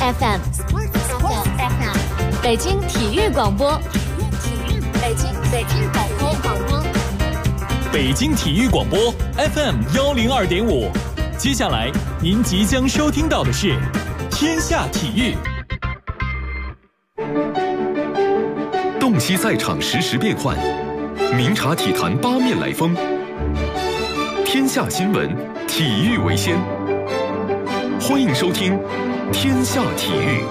FM， 北京体育广播，北京广播， 北京体育广播 FM 102.5。接下来您即将收听到的是天下体育。 洞悉赛场实时变幻，明察体坛八面来风。天下新闻，体育为先。欢迎收听天下体育。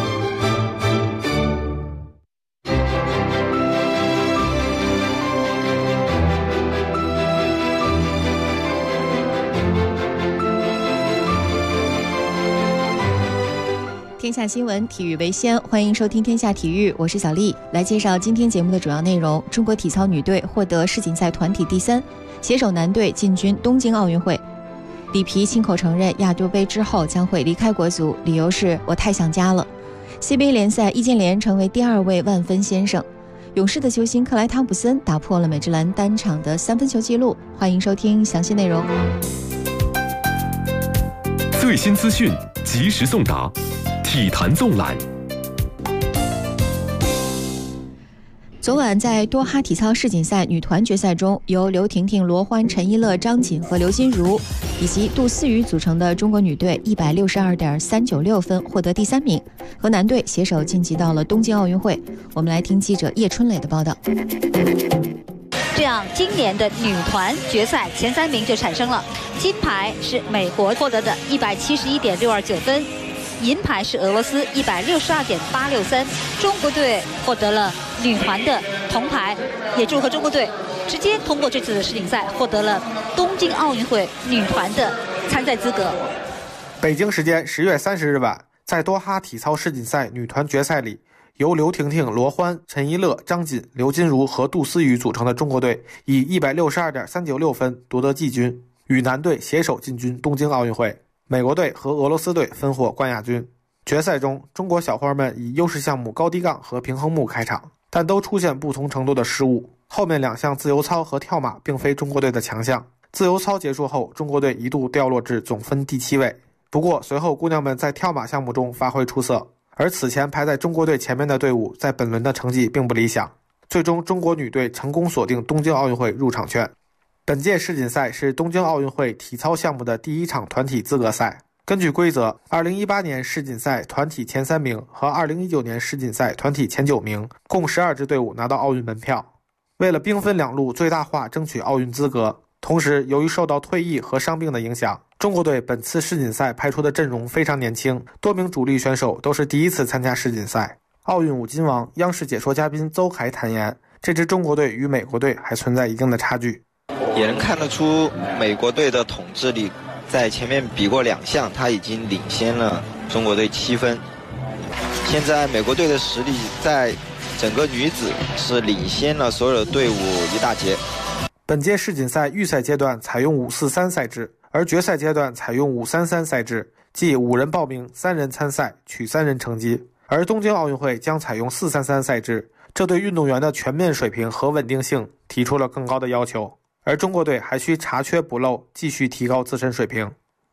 天下新闻，体育为先，欢迎收听天下体育，我是小丽，来介绍今天节目的主要内容。中国体操女队获得世锦赛团体第3，携手男队进军东京奥运会。里皮亲口承认亚洲杯之后将会离开国足，理由是我太想家了。CBA 联赛，易建联成为第2位万分先生。勇士的球星克莱汤普森打破了美职篮单场的3分球纪录。欢迎收听详细内容。 最新资讯，及时送达。体坛纵览。 昨晚在多哈体操世锦赛女团决赛中，由刘婷婷、罗欢、陈一乐、张瑾和刘金如以及杜思雨组成的中国女队 162.396 分获得第3名，和男队携手晋级到了东京奥运会。我们来听记者叶春磊的报道。 这样，今年的女团决赛前3名就产生了，金牌是美国获得的171.629分。银牌是俄罗斯162.863，中国队获得了女团的铜牌，也祝贺中国队直接通过这次的世锦赛，获得了东京奥运会女团的参赛资格。 北京时间10月30日晚，在多哈体操世锦赛女团决赛里，由刘婷婷、罗欢、陈一乐、张瑾、刘金如和杜思雨组成的中国队以162.396分夺得季军，与男队携手进军东京奥运会。美国队和俄罗斯队分获冠亚军。决赛中，中国小花们以优势项目高低杠和平衡木开场，但都出现不同程度的失误。后面2项自由操和跳马并非中国队的强项。自由操结束后，中国队一度掉落至总分第7位。不过随后姑娘们在跳马项目中发挥出色，而此前排在中国队前面的队伍在本轮的成绩并不理想。最终中国女队成功锁定东京奥运会入场券。本届世锦赛是东京奥运会体操项目的第1场团体资格赛。根据规则，2018年世锦赛团体前3名和2019年世锦赛团体前9名，共12支队伍拿到奥运门票。为了兵分2路最大化争取奥运资格，同时由于受到退役和伤病的影响，中国队本次世锦赛派出的阵容非常年轻，多名主力选手都是第1次参加世锦赛。奥运5金王、央视解说嘉宾邹凯坦言，这支中国队与美国队还存在一定的差距。 也能看得出美国队的统治力，在前面比过2项，他已经领先了中国队7分。现在美国队的实力在整个女子是领先了所有的队伍一大截。 本届世锦赛预赛阶段采用5-4-3赛制，而决赛阶段采用5-3-3赛制，即5人报名，3人参赛，取3人成绩。而东京奥运会将采用4-3-3赛制，这对运动员的全面水平和稳定性提出了更高的要求。而中国队还需查缺补漏，继续提高自身水平。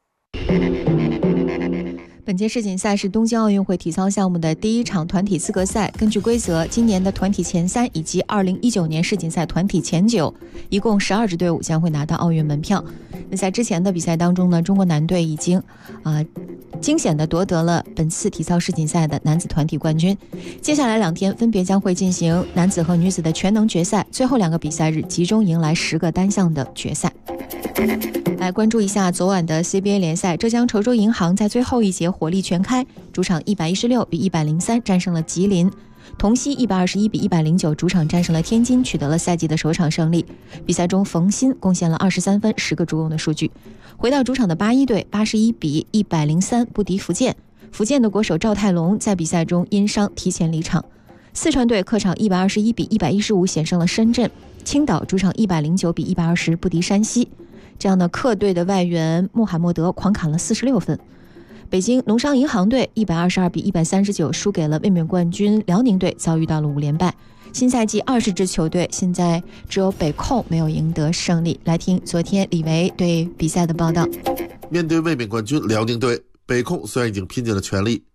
本届世锦赛是东京奥运会体操项目的第1场团体资格赛。根据规则，今年的团体前3以及2019年世锦赛团体前9，一共12支队伍将会拿到奥运门票。那在之前的比赛当中呢，中国男队已经惊险地夺得了本次体操世锦赛的男子团体冠军。接下来2天分别将会进行男子和女子的全能决赛，最后2个比赛日集中迎来10个单项的决赛。来关注一下昨晚的 CBA 联赛，浙江稠州银行在最后一节火力全开，主场116比103战胜了吉林。同曦121比109主场战胜了天津，取得了赛季的首场胜利。比赛中冯鑫贡献了23分10个助攻的数据。回到主场的81队81比103不敌福建，福建的国手赵泰龙在比赛中因伤提前离场。四川队客场121比115险胜了深圳，青岛主场109比120不敌山西。这样的客队的外援穆罕默德狂砍了46分。北京农商银行队122比139输给了卫冕冠军辽宁队，遭遇到了5连败。新赛季20支球队，现在只有北控没有赢得胜利。来听昨天李维对比赛的报道。 面对卫冕冠军辽宁队，北控虽然已经拼尽了全力，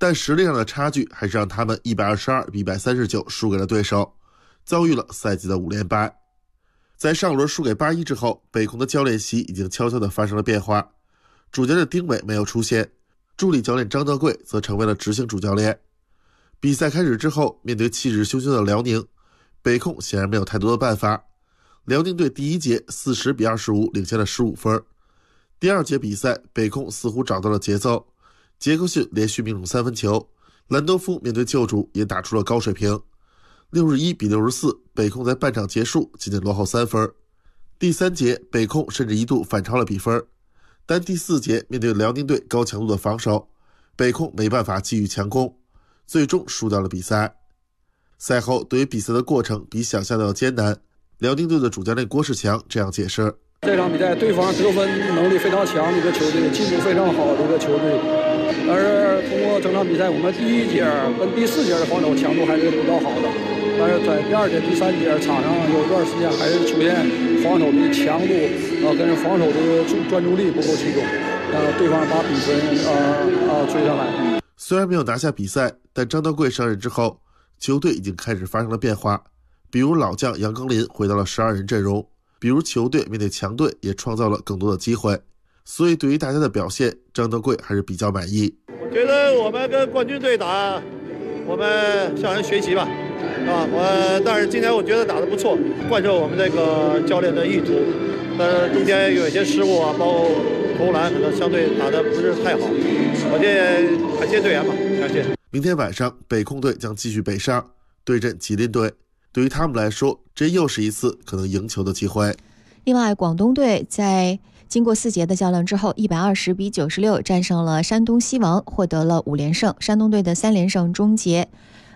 但实力上的差距还是让他们122比139输给了对手，遭遇了赛季的5连败。在上轮输给81之后，北控的教练席已经悄悄地发生了变化，主教练丁伟没有出现，助理教练张德贵则成为了执行主教练。比赛开始之后，面对气势汹汹的辽宁，北控显然没有太多的办法。辽宁队第一节40比25领先了15分。第二节比赛，北控似乎找到了节奏，杰克逊连续命中3分球，兰多夫面对旧主也打出了高水平。61比64，北控在半场结束仅仅落后3分。第三节，北控甚至一度反超了比分，但第四节面对辽宁队高强度的防守，北控没办法继续强攻，最终输掉了比赛。赛后，对于比赛的过程比想象的要艰难，辽宁队的主教练郭士强这样解释： 这场比赛对方得分能力非常强的一个球队，进步非常好的一个球队，但是通过整场比赛，我们第一节跟第4节的防守强度还是比较好的，但是在第2节、第3节场上有一段时间还是出现防守的强度跟防守的专注力不够集中，对方把比分追上来。 虽然没有拿下比赛，但张德贵上任之后，球队已经开始发生了变化，比如老将杨庚林回到了12人阵容，比如球队面对强队也创造了更多的机会，所以对于大家的表现，张德贵还是比较满意。 我觉得我们跟冠军队打，我们向人学习吧，但是今天我觉得打得不错，贯彻我们这个教练的意图，但是中间有一些失误啊，包括投篮可能相对打得不是太好，我这感谢队员吧，感谢。 明天晚上，北控队将继续北上对阵吉林队，对于他们来说，这又是一次可能赢球的机会。 另外，广东队在经过4节的较量之后，120比96战胜了山东西王，获得了5连胜。山东队的3连胜终结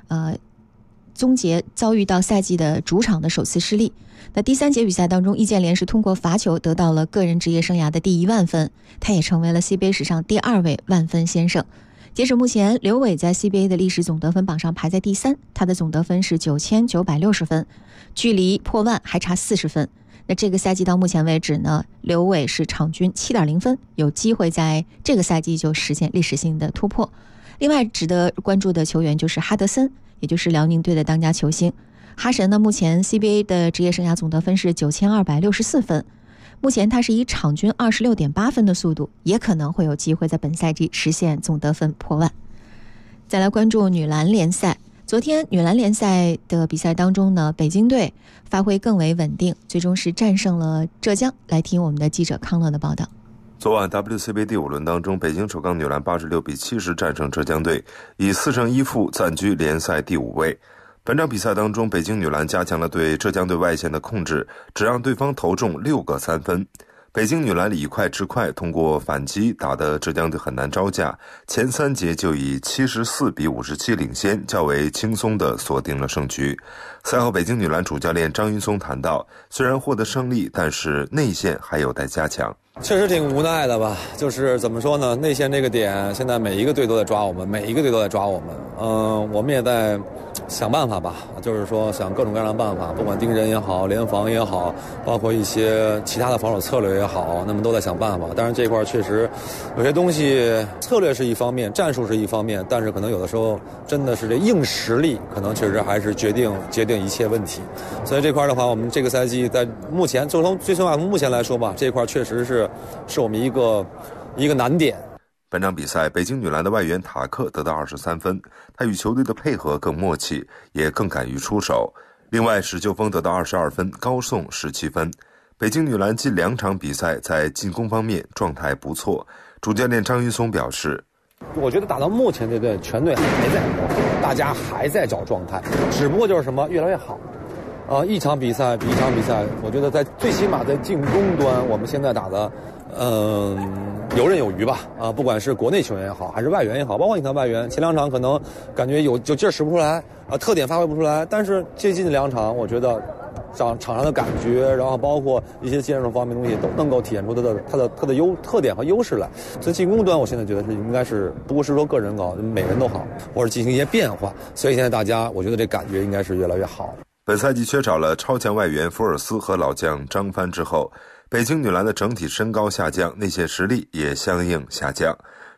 遭遇到赛季的主场的首次失利。那第3节比赛当中，易建联是通过罚球得到了个人职业生涯的第1万分，他也成为了 CBA 史上第2位万分先生。截止目前，刘伟在 CBA 的历史总得分榜上排在第3，他的总得分是9960分，距离破万还差40分。那这个赛季到目前为止呢，刘伟是场均 7.0 分，有机会在这个赛季就实现历史性的突破。另外值得关注的球员就是哈德森，也就是辽宁队的当家球星。哈神呢，目前 CBA 的职业生涯总得分是9264分，目前他是以场均 26.8 分的速度，也可能会有机会在本赛季实现总得分破万。再来关注女篮联赛，昨天女篮联赛的比赛当中呢，北京队发挥更为稳定，最终是战胜了浙江。来听我们的记者康乐的报道。 昨晚 WCBA 第5轮当中，北京首钢女篮86比70战胜浙江队，以4胜1负暂居联赛第5位。本场比赛当中，北京女篮加强了对浙江队外线的控制，只让对方投中6个3分。北京女篮以快制快，通过反击打得浙江队很难招架，前3节就以74比57领先，较为轻松地锁定了胜局。赛后，北京女篮主教练张云松谈到，虽然获得胜利，但是内线还有待加强。 确实挺无奈的吧，就是怎么说呢，内线这个点现在每一个队都在抓我们，我们也在想办法吧，就是说想各种各样的办法，不管盯人也好，联防也好，包括一些其他的防守策略也好，那么都在想办法。但是这块确实有些东西，策略是一方面，战术是一方面，但是可能有的时候真的是这硬实力可能确实还是决定一切问题。所以这块的话，我们这个赛季在目前就从最起码从目前来说吧，这块确实是我们一个难点。 本场比赛，北京女篮的外援塔克得到23分，他与球队的配合更默契，也更敢于出手。另外，史秋峰得到22分，高颂17分。北京女篮近2场比赛在进攻方面状态不错，主教练张云松表示， 我觉得打到目前这队全队还在磨合，大家还在找状态，只不过就是什么越来越好。一场比赛比一场比赛，我觉得在最起码在进攻端，我们现在打的游刃有余吧。不管是国内球员也好，还是外援也好，包括你看外援前2场可能感觉有劲儿使不出来，特点发挥不出来，但是最近的2场，我觉得场上的感觉，然后包括一些技术方面的东西都能够体现出它的特点和优势来。所以进攻端，我现在觉得是应该是不是说个人好，每人都好，或者进行一些变化。所以现在大家，我觉得这感觉应该是越来越好。 本赛季缺少了超强外援福尔斯和老将张帆之后，北京女篮的整体身高下降，内线实力也相应下降。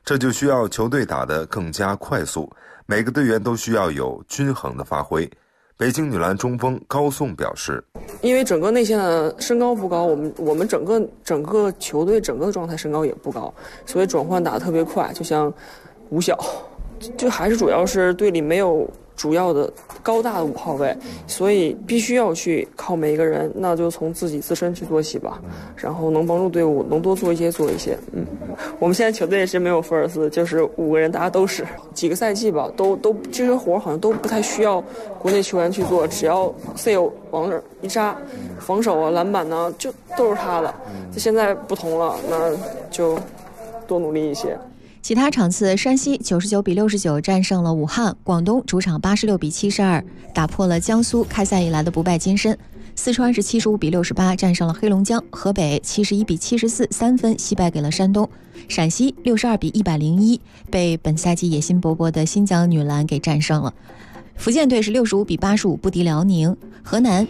这就需要球队打得更加快速，每个队员都需要有均衡的发挥。北京女篮中锋高颂表示， 因为整个内线的身高不高，我们整个球队整个的状态身高也不高，所以转换打得特别快，就像五小，就还是主要是队里没有主要的高大的5号位，所以必须要去靠每一个人，那就从自己自身去做起吧，然后能帮助队伍能多做一些。我们现在球队也是没有福尔斯，就是5个人大家都是几个赛季吧，都这些活好像都不太需要国内球员去做，只要 C 友往那儿一扎，防守啊篮板呢就都是他的。现在不同了，那就多努力一些。 其他场次，山西99比69战胜了武汉，广东主场86比72打破了江苏开赛以来的不败金身，四川是75比68战胜了黑龙江，河北71比74 3分惜败给了山东，陕西62比101被本赛季野心勃勃的新疆女篮给战胜了。福建队是65比85不敌辽宁，河南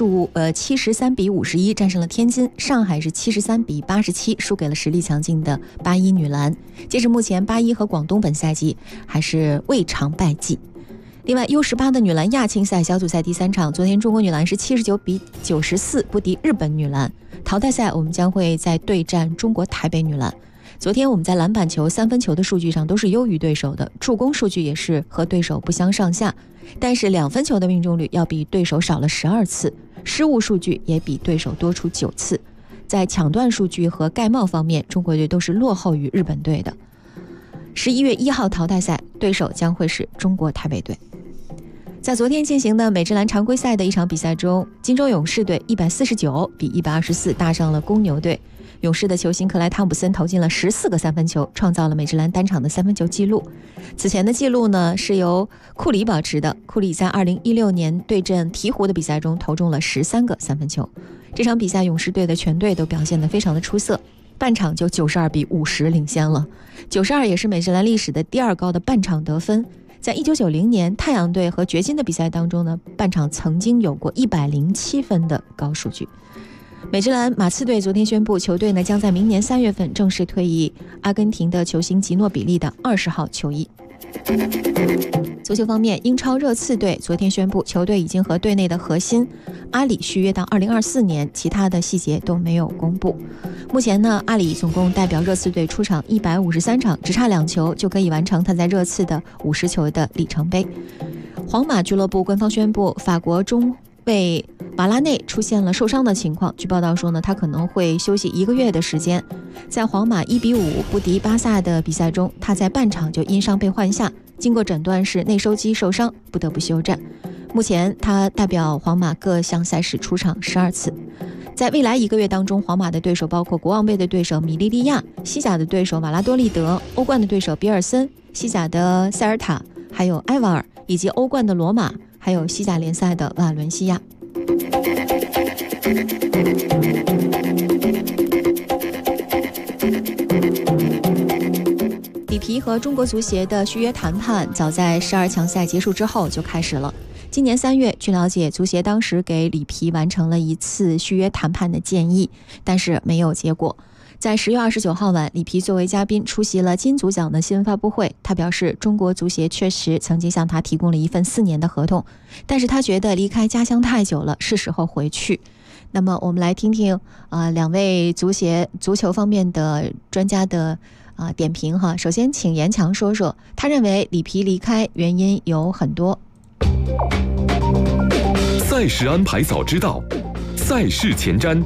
73比51战胜了天津，上海是73比87输给了实力强劲的81女篮。截至目前，81和广东本赛季还是未尝败绩。另外 U18 的女篮亚青赛小组赛第3场，昨天中国女篮是79比94不敌日本女篮。淘汰赛我们将会再对战中国台北女篮。昨天我们在篮板球、3分球的数据上都是优于对手的，助攻数据也是和对手不相上下，但是2分球的命中率要比对手少了12次，失误数据也比对手多出9次。在抢断数据和盖帽方面，中国队都是落后于日本队的。11月1号淘汰赛对手将会是中国台北队。在昨天进行的美职篮常规赛的一场比赛中，金州勇士队149比124大胜了公牛队。勇士的球星克莱汤普森投进了14个3分球，创造了美职篮单场的3分球纪录。此前的纪录呢是由库里保持的，库里在2016年对阵鹈鹕的比赛中投中了13个3分球。这场比赛勇士队的全队都表现得非常的出色，半场就92比50领先了。92也是美职篮历史的第2高的半场得分。在1990年太阳队和掘金的比赛当中呢，半场曾经有过107分的高数据。美职篮马刺队昨天宣布，球队呢将在明年3月份正式退役阿根廷的球星吉诺比利的20号球衣。足球方面，英超热刺队昨天宣布，球队已经和队内的核心阿里续约到2024年，其他的细节都没有公布。目前呢，阿里总共代表热刺队出场153场，只差2球就可以完成他在热刺的50球的里程碑。皇马俱乐部官方宣布，法国中卫瓦拉内出现了受伤的情况，据报道说呢，他可能会休息1个月的时间。在皇马1比5不敌巴萨的比赛中，他在半场就因伤被换下，经过诊断是内收肌受伤，不得不休战。目前他代表皇马各项赛事出场12次。在未来1个月当中，皇马的对手包括国王杯的对手米利利亚、西甲的对手瓦拉多利德、欧冠的对手比尔森、西甲的塞尔塔，还有埃瓦尔，以及欧冠的罗马，还有西甲联赛的瓦伦西亚。里皮和中国足协的续约谈判早在12强赛结束之后就开始了。今年3月，据了解，足协当时给里皮完成了1次续约谈判的建议，但是没有结果。在10月29号晚，里皮作为嘉宾出席了金足奖的新闻发布会，他表示中国足协确实曾经向他提供了一份4年的合同，但是他觉得离开家乡太久了，是时候回去。那么我们来听听2位足球方面的专家的点评哈。首先请严强说说，他认为里皮离开原因有很多。 赛事安排早知道，赛事前瞻。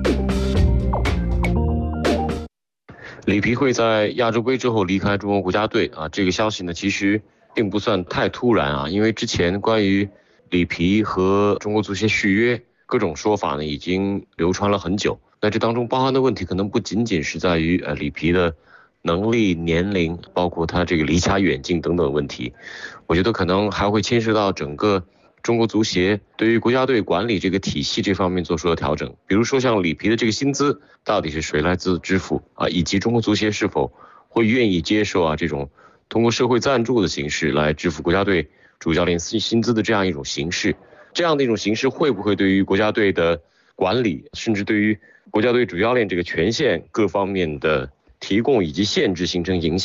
里皮会在亚洲杯之后离开中国国家队这个消息呢，其实并不算太突然因为之前关于里皮和中国足协续约各种说法呢，已经流传了很久。那这当中包含的问题可能不仅仅是在于里皮的能力、年龄，包括他这个离家远近等等问题，我觉得可能还会牵涉到整个中国足协对于国家队管理这个体系这方面做出了调整，比如说像里皮的这个薪资到底是谁来支付以及中国足协是否会愿意接受这种通过社会赞助的形式来支付国家队主教练薪资的这样一种形式，这样的一种形式会不会对于国家队的管理，甚至对于国家队主教练这个权限各方面的提供以及限制形成影响。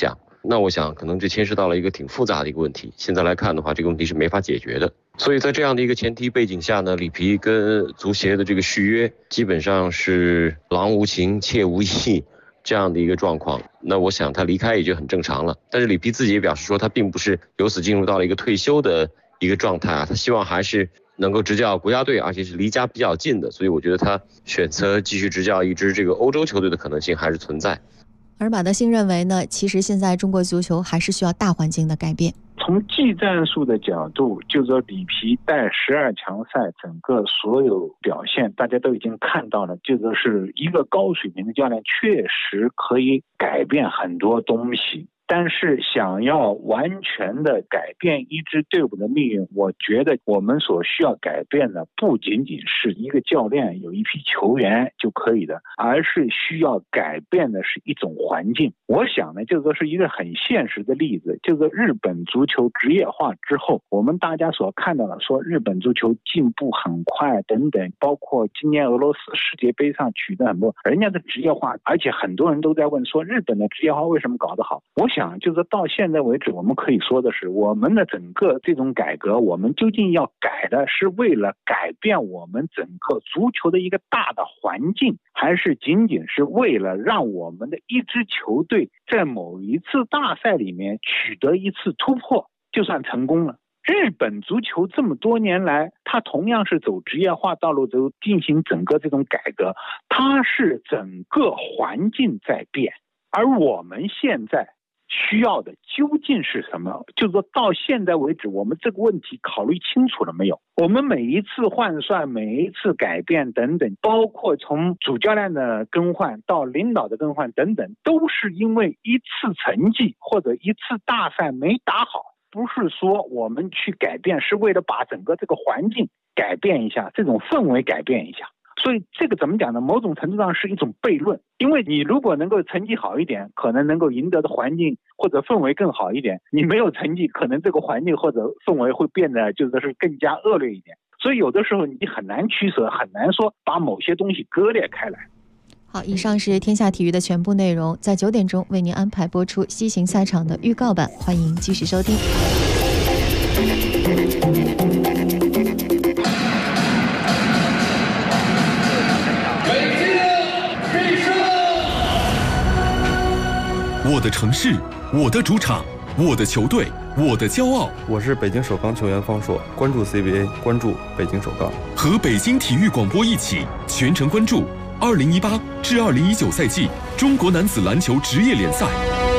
那我想可能就牵涉到了一个挺复杂的一个问题。现在来看的话，这个问题是没法解决的。所以在这样的一个前提背景下呢，里皮跟足协的这个续约基本上是郎无情妾无意这样的一个状况。那我想他离开也就很正常了。但是里皮自己也表示说，他并不是由此进入到了一个退休的一个状态啊，他希望还是能够执教国家队，而且是离家比较近的。所以我觉得他选择继续执教一支这个欧洲球队的可能性还是存在。 而马德兴认为呢，其实现在中国足球还是需要大环境的改变。 从技战术的角度，就是说里皮带12强赛整个所有表现，大家都已经看到了，就是说是一个高水平的教练，确实可以改变很多东西。但是想要完全的改变一支队伍的命运，我觉得我们所需要改变的不仅仅是一个教练有一批球员就可以的，而是需要改变的是一种环境。我想呢，这个是一个很现实的例子，就是日本足球职业化之后，我们大家所看到的说日本足球进步很快等等，包括今年俄罗斯世界杯上取得很多人家的职业化，而且很多人都在问说日本的职业化为什么搞得好。我想就是到现在为止，我们可以说的是，我们的整个这种改革，我们究竟要改的是为了改变我们整个足球的一个大的环境，还是仅仅是为了让我们的一支球队在某一次大赛里面取得一次突破就算成功了？日本足球这么多年来，它同样是走职业化道路，走进行整个这种改革，它是整个环境在变，而我们现在需要的究竟是什么？就是说到现在为止，我们这个问题考虑清楚了没有？我们每一次换帅，每一次改变等等，包括从主教练的更换到领导的更换等等，都是因为一次成绩或者一次大赛没打好。不是说我们去改变，是为了把整个这个环境改变一下，这种氛围改变一下。所以这个怎么讲呢？某种程度上是一种悖论，因为你如果能够成绩好一点，可能能够赢得的环境或者氛围更好一点，你没有成绩，可能这个环境或者氛围会变得就是更加恶劣一点。所以有的时候你很难取舍，很难说把某些东西割裂开来。 好，以上是天下体育的全部内容，在9点钟为您安排播出西行赛场的预告版，欢迎继续收听。 我的城市，我的主场，我的球队，我的骄傲。 我是北京首钢球员方硕，关注 CBA， 关注北京首钢， 和北京体育广播一起全程关注2018至2019赛季中国男子篮球职业联赛。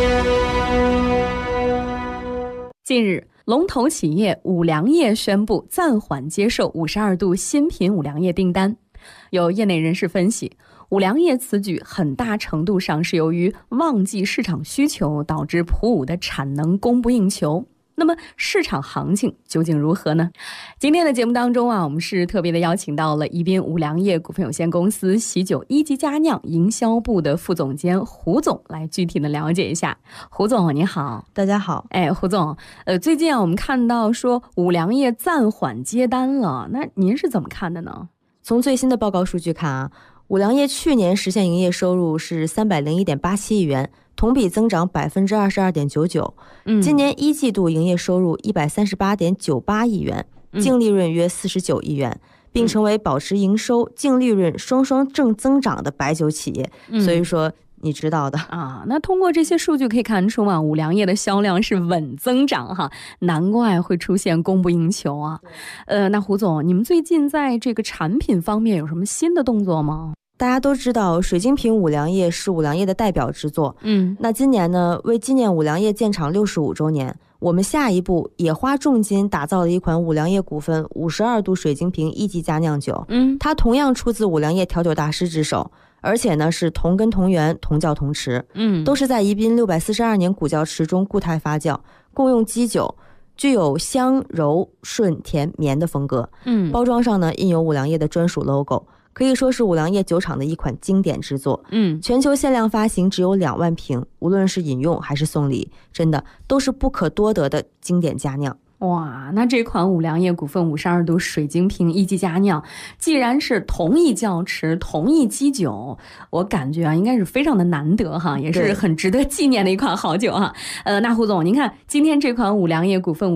近日，龙头企业五粮液宣布暂缓接受52度新品五粮液订单。有业内人士分析，五粮液此举很大程度上是由于旺季市场需求导致普五的产能供不应求。那么市场行情究竟如何呢？今天的节目当中我们是特别的邀请到了宜宾五粮液股份有限公司喜酒一级佳酿营销部的副总监胡总来具体的了解一下。胡总你好。 大家好。 胡总，最近我们看到说五粮液暂缓接单了，那您是怎么看的呢？ 从最新的报告数据看五粮液去年实现营业收入是301.87亿元，同比增长22.99%。今年一季度营业收入138.98亿元，净利润约49亿元，并成为保持营收、净利润双双正增长的白酒企业。所以说你知道的那通过这些数据可以看出五粮液的销量是稳增长难怪会出现供不应求那胡总，你们最近在这个产品方面有什么新的动作吗？ 大家都知道水晶瓶五粮液是五粮液的代表之作。那今年呢，为纪念五粮液建厂65周年，我们下一步也花重金打造了一款五粮液股份52度水晶瓶一级佳酿酒。它同样出自五粮液调酒大师之手，而且呢是同根同源同窖同池，都是在宜宾642年古窖池中固态发酵，共用基酒，具有香柔顺甜绵的风格。包装上呢印有五粮液的专属 logo， 可以说是五粮液酒厂的一款经典之作。全球限量发行只有2万瓶，无论是饮用还是送礼，真的都是不可多得的经典佳酿。 哇，那这款五粮液股份52度水晶瓶一级佳酿，既然是同一窖池、同一基酒，我感觉啊，应该是非常的难得哈，也是很值得纪念的一款好酒哈。那胡总，您看今天这款五粮液股份